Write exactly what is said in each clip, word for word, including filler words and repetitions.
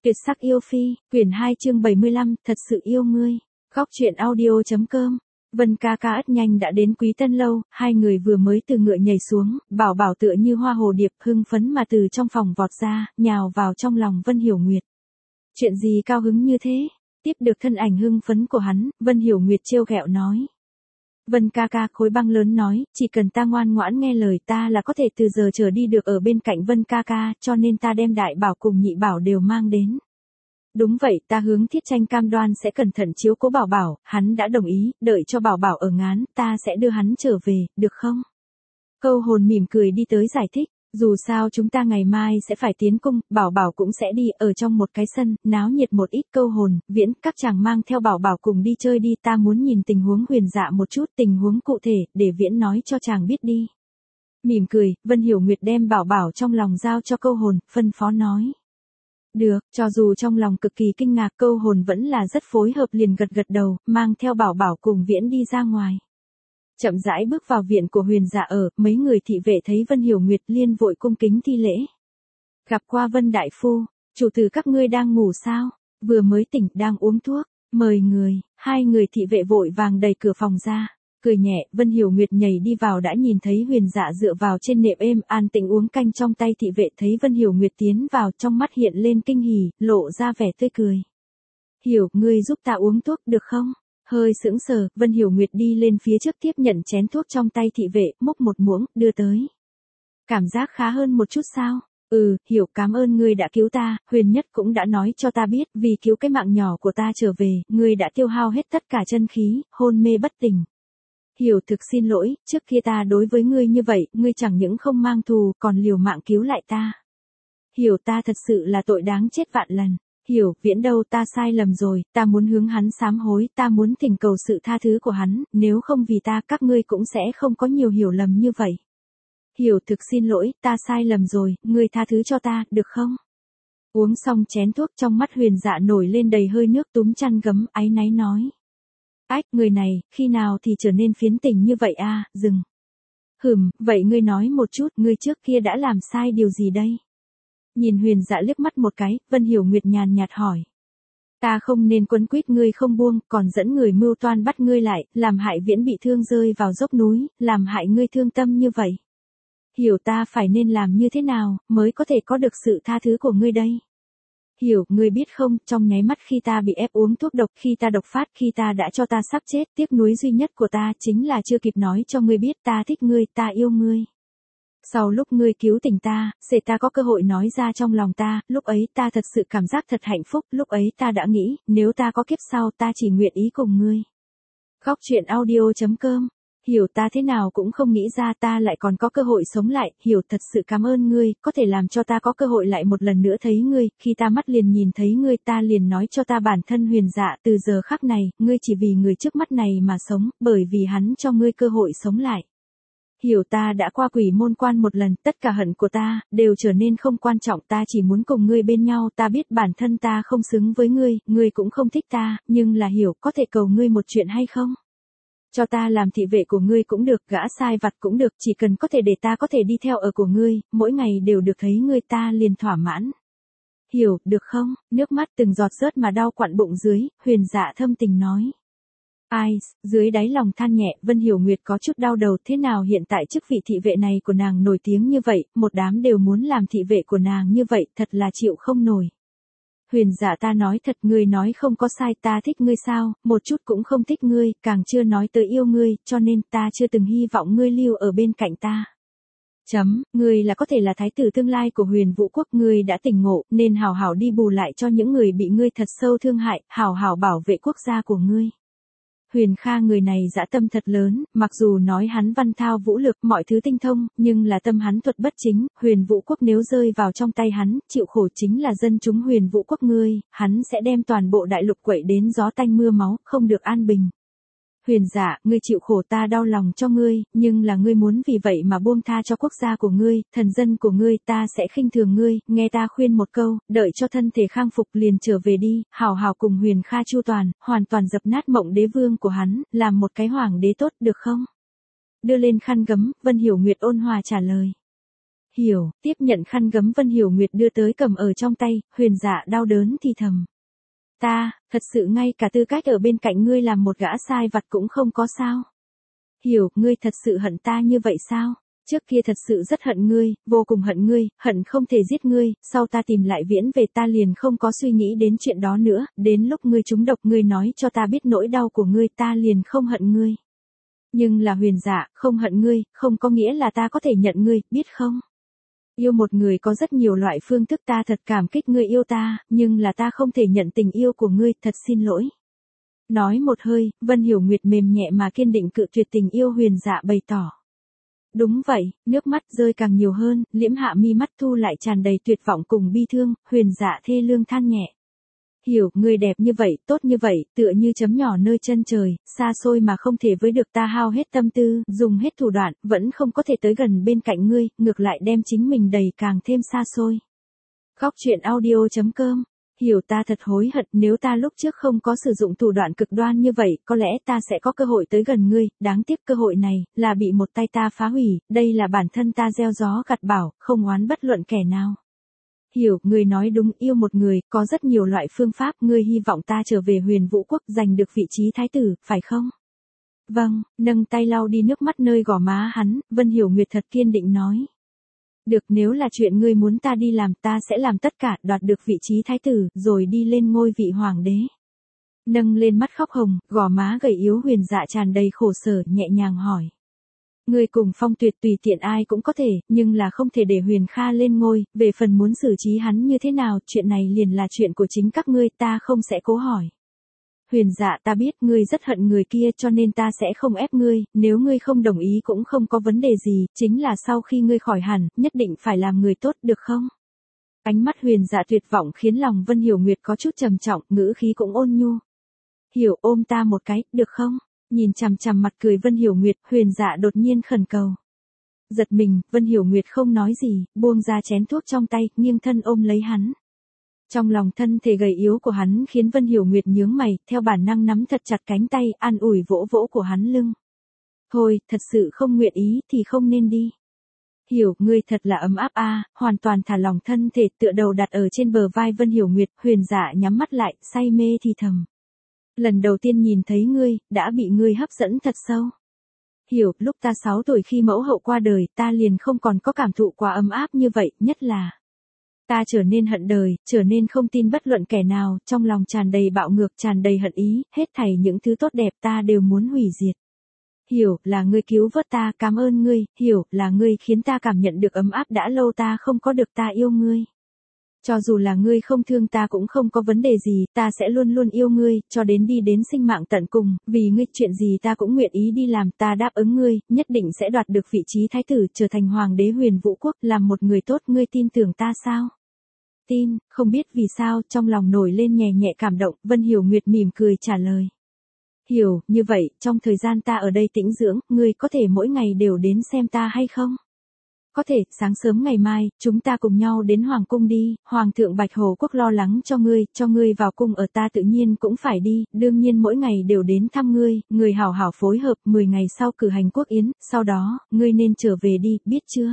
Tuyệt sắc yêu phi, quyển hai chương bảy mươi lăm, thật sự yêu ngươi. Góc truyện audio.com. Vân ca ca ất nhanh đã đến Quý Tân Lâu, hai người vừa mới từ ngựa nhảy xuống, Bảo Bảo tựa như hoa hồ điệp hưng phấn mà từ trong phòng vọt ra, nhào vào trong lòng Vân Hiểu Nguyệt. Chuyện gì cao hứng như thế? Tiếp được thân ảnh hưng phấn của hắn, Vân Hiểu Nguyệt trêu ghẹo nói. Vân ca ca khối băng lớn nói, chỉ cần ta ngoan ngoãn nghe lời ta là có thể từ giờ trở đi được ở bên cạnh Vân ca ca, cho nên ta đem đại bảo cùng nhị bảo đều mang đến. Đúng vậy, ta hướng Thiết Tranh cam đoan sẽ cẩn thận chiếu cố Bảo Bảo, hắn đã đồng ý, đợi cho Bảo Bảo ở ngán, ta sẽ đưa hắn trở về, được không? Câu hồn mỉm cười đi tới giải thích, dù sao chúng ta ngày mai sẽ phải tiến cung, Bảo Bảo cũng sẽ đi ở trong một cái sân, náo nhiệt một ít. Câu hồn, Viễn, các chàng mang theo Bảo Bảo cùng đi chơi đi, ta muốn nhìn tình huống Huyền Dạ một chút, tình huống cụ thể, để Viễn nói cho chàng biết đi. Mỉm cười, Vân Hiểu Nguyệt đem Bảo Bảo trong lòng giao cho câu hồn, phân phó nói. Được, cho dù trong lòng cực kỳ kinh ngạc, câu hồn vẫn là rất phối hợp liền gật gật đầu, mang theo Bảo Bảo cùng Viễn đi ra ngoài. Chậm rãi bước vào viện của Huyền Dạ ở, mấy người thị vệ thấy Vân Hiểu Nguyệt liên vội cung kính thi lễ. Gặp qua Vân đại phu, chủ tử các ngươi đang ngủ sao? Vừa mới tỉnh, đang uống thuốc, mời người. Hai người thị vệ vội vàng đẩy cửa phòng ra. Cười nhẹ, Vân Hiểu Nguyệt nhảy đi vào đã nhìn thấy Huyền Dạ dựa vào trên nệm êm an tĩnh uống canh trong tay. Thị vệ thấy Vân Hiểu Nguyệt tiến vào, trong mắt hiện lên kinh hỉ, lộ ra vẻ tươi cười. Hiểu, ngươi giúp ta uống thuốc được không? Hơi sững sờ, Vân Hiểu Nguyệt đi lên phía trước tiếp nhận chén thuốc trong tay thị vệ, múc một muỗng, đưa tới. Cảm giác khá hơn một chút sao? Ừ, Hiểu, cảm ơn ngươi đã cứu ta, Huyền Nhất cũng đã nói cho ta biết, vì cứu cái mạng nhỏ của ta trở về, ngươi đã tiêu hao hết tất cả chân khí, hôn mê bất tỉnh. Hiểu, thực xin lỗi, trước kia ta đối với ngươi như vậy, ngươi chẳng những không mang thù, còn liều mạng cứu lại ta. Hiểu, ta thật sự là tội đáng chết vạn lần. Hiểu, Viễn đâu, ta sai lầm rồi, ta muốn hướng hắn sám hối, ta muốn thỉnh cầu sự tha thứ của hắn, nếu không vì ta các ngươi cũng sẽ không có nhiều hiểu lầm như vậy. Hiểu, thực xin lỗi, ta sai lầm rồi, ngươi tha thứ cho ta, được không? Uống xong chén thuốc, trong mắt Huyền Dạ nổi lên đầy hơi nước, túm chăn gấm, áy náy nói. Ách, người này, khi nào thì trở nên phiến tình như vậy a? Dừng. Hừm, vậy ngươi nói một chút, ngươi trước kia đã làm sai điều gì đây? Nhìn Huyền Dạ liếc mắt một cái, Vân Hiểu Nguyệt nhàn nhạt hỏi. Ta không nên quấn quýt ngươi không buông, còn dẫn người mưu toan bắt ngươi lại, làm hại Viễn bị thương rơi vào dốc núi, làm hại ngươi thương tâm như vậy. Hiểu, ta phải nên làm như thế nào, mới có thể có được sự tha thứ của ngươi đây? Hiểu, ngươi biết không, trong nháy mắt khi ta bị ép uống thuốc độc, khi ta độc phát, khi ta đã cho ta sắp chết, tiếc nuối duy nhất của ta chính là chưa kịp nói cho ngươi biết ta thích ngươi, ta yêu ngươi. Sau lúc ngươi cứu tình ta, sẽ ta có cơ hội nói ra trong lòng ta, lúc ấy ta thật sự cảm giác thật hạnh phúc, lúc ấy ta đã nghĩ, nếu ta có kiếp sau ta chỉ nguyện ý cùng ngươi. Góc truyện audio.com. Hiểu, ta thế nào cũng không nghĩ ra ta lại còn có cơ hội sống lại. Hiểu, thật sự cảm ơn ngươi, có thể làm cho ta có cơ hội lại một lần nữa thấy ngươi, khi ta mắt liền nhìn thấy ngươi ta liền nói cho ta bản thân Huyền Dạ, từ giờ khắc này, ngươi chỉ vì người trước mắt này mà sống, bởi vì hắn cho ngươi cơ hội sống lại. Hiểu, ta đã qua quỷ môn quan một lần, tất cả hận của ta, đều trở nên không quan trọng, ta chỉ muốn cùng ngươi bên nhau, ta biết bản thân ta không xứng với ngươi, ngươi cũng không thích ta, nhưng là Hiểu, có thể cầu ngươi một chuyện hay không? Cho ta làm thị vệ của ngươi cũng được, gã sai vặt cũng được, chỉ cần có thể để ta có thể đi theo ở của ngươi, mỗi ngày đều được thấy ngươi ta liền thỏa mãn. Hiểu, được không? Nước mắt từng giọt rớt mà đau quặn bụng dưới, Huyền Dạ thâm tình nói. Ai, dưới đáy lòng than nhẹ, Vân Hiểu Nguyệt có chút đau đầu, thế nào hiện tại chức vị thị vệ này của nàng nổi tiếng như vậy, một đám đều muốn làm thị vệ của nàng như vậy, thật là chịu không nổi. Huyền Dạ, ta nói thật, ngươi nói không có sai, ta thích ngươi sao, một chút cũng không thích ngươi, càng chưa nói tới yêu ngươi, cho nên ta chưa từng hy vọng ngươi lưu ở bên cạnh ta. Chấm, ngươi là có thể là thái tử tương lai của Huyền Vũ Quốc, ngươi đã tỉnh ngộ, nên hảo hảo đi bù lại cho những người bị ngươi thật sâu thương hại, hảo hảo bảo vệ quốc gia của ngươi. Huyền Kha người này dã tâm thật lớn, mặc dù nói hắn văn thao vũ lực, mọi thứ tinh thông, nhưng là tâm hắn thuật bất chính, Huyền Vũ Quốc nếu rơi vào trong tay hắn, chịu khổ chính là dân chúng Huyền Vũ Quốc ngươi, hắn sẽ đem toàn bộ đại lục quậy đến gió tanh mưa máu, không được an bình. Huyền Dạ, ngươi chịu khổ ta đau lòng cho ngươi, nhưng là ngươi muốn vì vậy mà buông tha cho quốc gia của ngươi, thần dân của ngươi, ta sẽ khinh thường ngươi, nghe ta khuyên một câu, đợi cho thân thể khang phục liền trở về đi, hảo hảo cùng Huyền Kha chu toàn, hoàn toàn dập nát mộng đế vương của hắn, làm một cái hoàng đế tốt, được không? Đưa lên khăn gấm, Vân Hiểu Nguyệt ôn hòa trả lời. Hiểu, tiếp nhận khăn gấm Vân Hiểu Nguyệt đưa tới cầm ở trong tay, Huyền Dạ đau đớn thì thầm. Ta, thật sự ngay cả tư cách ở bên cạnh ngươi làm một gã sai vặt cũng không có sao. Hiểu, ngươi thật sự hận ta như vậy sao? Trước kia thật sự rất hận ngươi, vô cùng hận ngươi, hận không thể giết ngươi, sau ta tìm lại Viễn về ta liền không có suy nghĩ đến chuyện đó nữa, đến lúc ngươi trúng độc ngươi nói cho ta biết nỗi đau của ngươi ta liền không hận ngươi. Nhưng là Huyền Dạ, không hận ngươi, không có nghĩa là ta có thể nhận ngươi, biết không? Yêu một người có rất nhiều loại phương thức ta thật cảm kích ngươi yêu ta, nhưng là ta không thể nhận tình yêu của ngươi, thật xin lỗi. Nói một hơi, Vân Hiểu Nguyệt mềm nhẹ mà kiên định cự tuyệt tình yêu Huyền Dạ bày tỏ. Đúng vậy, nước mắt rơi càng nhiều hơn, liễm hạ mi mắt thu lại tràn đầy tuyệt vọng cùng bi thương, Huyền Dạ thê lương than nhẹ. Hiểu, người đẹp như vậy, tốt như vậy, tựa như chấm nhỏ nơi chân trời, xa xôi mà không thể với được ta hao hết tâm tư, dùng hết thủ đoạn, vẫn không có thể tới gần bên cạnh ngươi, ngược lại đem chính mình đầy càng thêm xa xôi. Góc truyện audio chấm com. Hiểu, ta thật hối hận, nếu ta lúc trước không có sử dụng thủ đoạn cực đoan như vậy, có lẽ ta sẽ có cơ hội tới gần ngươi, đáng tiếc cơ hội này, là bị một tay ta phá hủy, đây là bản thân ta gieo gió gặt bão, không oán bất luận kẻ nào. Hiểu, người nói đúng, yêu một người, có rất nhiều loại phương pháp, ngươi hy vọng ta trở về Huyền Vũ Quốc giành được vị trí thái tử, phải không? Vâng, nâng tay lau đi nước mắt nơi gò má hắn, Vân Hiểu Nguyệt thật kiên định nói. Được, nếu là chuyện ngươi muốn ta đi làm, ta sẽ làm tất cả, đoạt được vị trí thái tử, rồi đi lên ngôi vị hoàng đế. Nâng lên mắt khóc hồng, gò má gầy yếu Huyền Dạ tràn đầy khổ sở, nhẹ nhàng hỏi. Ngươi cùng Phong Tuyệt tùy tiện ai cũng có thể, nhưng là không thể để Huyền Kha lên ngôi, về phần muốn xử trí hắn như thế nào, chuyện này liền là chuyện của chính các ngươi, ta không sẽ cố hỏi. Huyền Dạ, ta biết ngươi rất hận người kia cho nên ta sẽ không ép ngươi, nếu ngươi không đồng ý cũng không có vấn đề gì, chính là sau khi ngươi khỏi hẳn, nhất định phải làm người tốt được không? Ánh mắt Huyền Dạ tuyệt vọng khiến lòng Vân Hiểu Nguyệt có chút trầm trọng, ngữ khí cũng ôn nhu. Hiểu, ôm ta một cái, được không? Nhìn chằm chằm mặt cười Vân Hiểu Nguyệt, Huyền Dạ đột nhiên khẩn cầu. Giật mình, Vân Hiểu Nguyệt không nói gì, buông ra chén thuốc trong tay, nghiêng thân ôm lấy hắn. Trong lòng thân thể gầy yếu của hắn khiến Vân Hiểu Nguyệt nhướng mày, theo bản năng nắm thật chặt cánh tay, an ủi vỗ vỗ của hắn lưng. Thôi, thật sự không nguyện ý thì không nên đi. Hiểu, ngươi thật là ấm áp a, hoàn toàn thả lòng thân thể, tựa đầu đặt ở trên bờ vai Vân Hiểu Nguyệt, Huyền Dạ nhắm mắt lại, say mê thì thầm. Lần đầu tiên nhìn thấy ngươi, đã bị ngươi hấp dẫn thật sâu. Hiểu, lúc ta sáu tuổi khi mẫu hậu qua đời, ta liền không còn có cảm thụ quá ấm áp như vậy, nhất là ta trở nên hận đời, trở nên không tin bất luận kẻ nào, trong lòng tràn đầy bạo ngược, tràn đầy hận ý, hết thảy những thứ tốt đẹp ta đều muốn hủy diệt. Hiểu, là ngươi cứu vớt ta, cảm ơn ngươi, hiểu, là ngươi khiến ta cảm nhận được ấm áp đã lâu ta không có được, ta yêu ngươi. Cho dù là ngươi không thương ta cũng không có vấn đề gì, ta sẽ luôn luôn yêu ngươi, cho đến đi đến sinh mạng tận cùng, vì ngươi chuyện gì ta cũng nguyện ý đi làm, ta đáp ứng ngươi, nhất định sẽ đoạt được vị trí thái tử, trở thành hoàng đế Huyền Vũ Quốc, làm một người tốt, ngươi tin tưởng ta sao? Tin, không biết vì sao, trong lòng nổi lên nhẹ nhẹ cảm động, Vân Hiểu Nguyệt mỉm cười trả lời. Hiểu, như vậy, trong thời gian ta ở đây tĩnh dưỡng, ngươi có thể mỗi ngày đều đến xem ta hay không? Có thể, sáng sớm ngày mai, chúng ta cùng nhau đến Hoàng cung đi, Hoàng thượng Bạch Hồ Quốc lo lắng cho ngươi, cho ngươi vào cung ở ta tự nhiên cũng phải đi, đương nhiên mỗi ngày đều đến thăm ngươi, người hảo hảo phối hợp, mười ngày sau cử hành quốc yến, sau đó, ngươi nên trở về đi, biết chưa?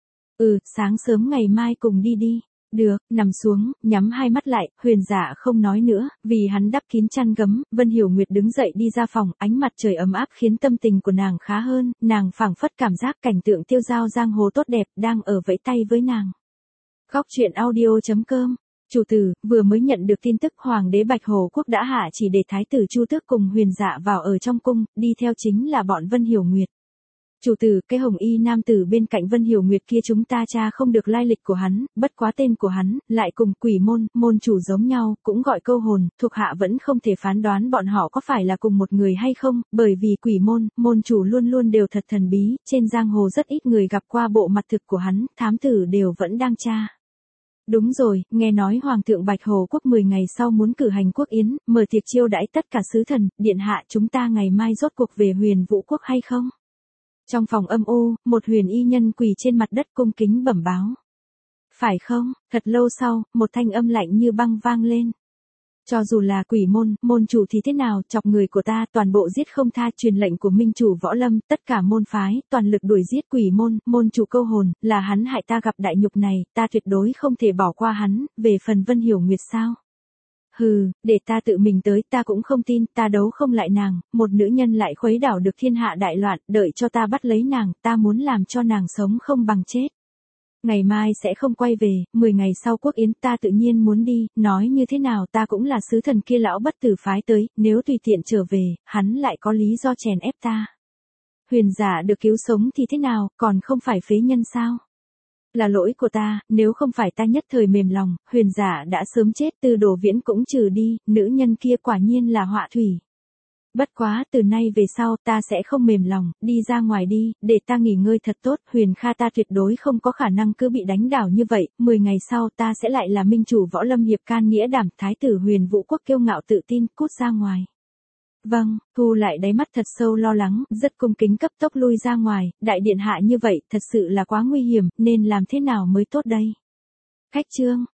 Ừ, sáng sớm ngày mai cùng đi đi. Được, nằm xuống, nhắm hai mắt lại, Huyền Dạ không nói nữa, vì hắn đắp kín chăn gấm, Vân Hiểu Nguyệt đứng dậy đi ra phòng, ánh mặt trời ấm áp khiến tâm tình của nàng khá hơn, nàng phảng phất cảm giác cảnh tượng tiêu dao giang hồ tốt đẹp, đang ở vẫy tay với nàng. Góc truyện audio chấm com. Chủ tử, vừa mới nhận được tin tức Hoàng đế Bạch Hồ Quốc đã hạ chỉ để Thái tử Chu Tước cùng Huyền Dạ vào ở trong cung, đi theo chính là bọn Vân Hiểu Nguyệt. Chủ tử, cái hồng y nam tử bên cạnh Vân Hiểu Nguyệt kia chúng ta tra không được lai lịch của hắn, bất quá tên của hắn, lại cùng quỷ môn, môn chủ giống nhau, cũng gọi câu hồn, thuộc hạ vẫn không thể phán đoán bọn họ có phải là cùng một người hay không, bởi vì quỷ môn, môn chủ luôn luôn đều thật thần bí, trên giang hồ rất ít người gặp qua bộ mặt thực của hắn, thám tử đều vẫn đang tra. Đúng rồi, nghe nói Hoàng thượng Bạch Hồ Quốc mười ngày sau muốn cử hành quốc yến, mở tiệc chiêu đãi tất cả sứ thần, điện hạ chúng ta ngày mai rốt cuộc về Huyền Vũ Quốc hay không? Trong phòng âm u, một huyền y nhân quỳ trên mặt đất cung kính bẩm báo. Phải không? Thật lâu sau, một thanh âm lạnh như băng vang lên. Cho dù là quỷ môn, môn chủ thì thế nào, chọc người của ta, toàn bộ giết không tha, truyền lệnh của minh chủ võ lâm, tất cả môn phái, toàn lực đuổi giết quỷ môn, môn chủ câu hồn, là hắn hại ta gặp đại nhục này, ta tuyệt đối không thể bỏ qua hắn, về phần Vân Hiểu Nguyệt sao? Hừ, để ta tự mình tới, ta cũng không tin, ta đấu không lại nàng, một nữ nhân lại khuấy đảo được thiên hạ đại loạn, đợi cho ta bắt lấy nàng, ta muốn làm cho nàng sống không bằng chết. Ngày mai sẽ không quay về, mười ngày sau quốc yến ta tự nhiên muốn đi, nói như thế nào ta cũng là sứ thần kia lão bất tử phái tới, nếu tùy tiện trở về, hắn lại có lý do chèn ép ta. Huyền giả được cứu sống thì thế nào, còn không phải phế nhân sao? Là lỗi của ta, nếu không phải ta nhất thời mềm lòng, huyền giả đã sớm chết, Tư Đồ Viễn cũng trừ đi, nữ nhân kia quả nhiên là họa thủy. Bất quá, từ nay về sau ta sẽ không mềm lòng, đi ra ngoài đi, để ta nghỉ ngơi thật tốt, Huyền Kha ta tuyệt đối không có khả năng cứ bị đánh đảo như vậy, mười ngày sau ta sẽ lại là minh chủ võ lâm hiệp can nghĩa đảm, thái tử Huyền Vũ Quốc kiêu ngạo tự tin, cút ra ngoài. Vâng, thu lại đáy mắt thật sâu lo lắng, rất cung kính cấp tốc lui ra ngoài, đại điện hạ như vậy, thật sự là quá nguy hiểm, nên làm thế nào mới tốt đây? Khách chương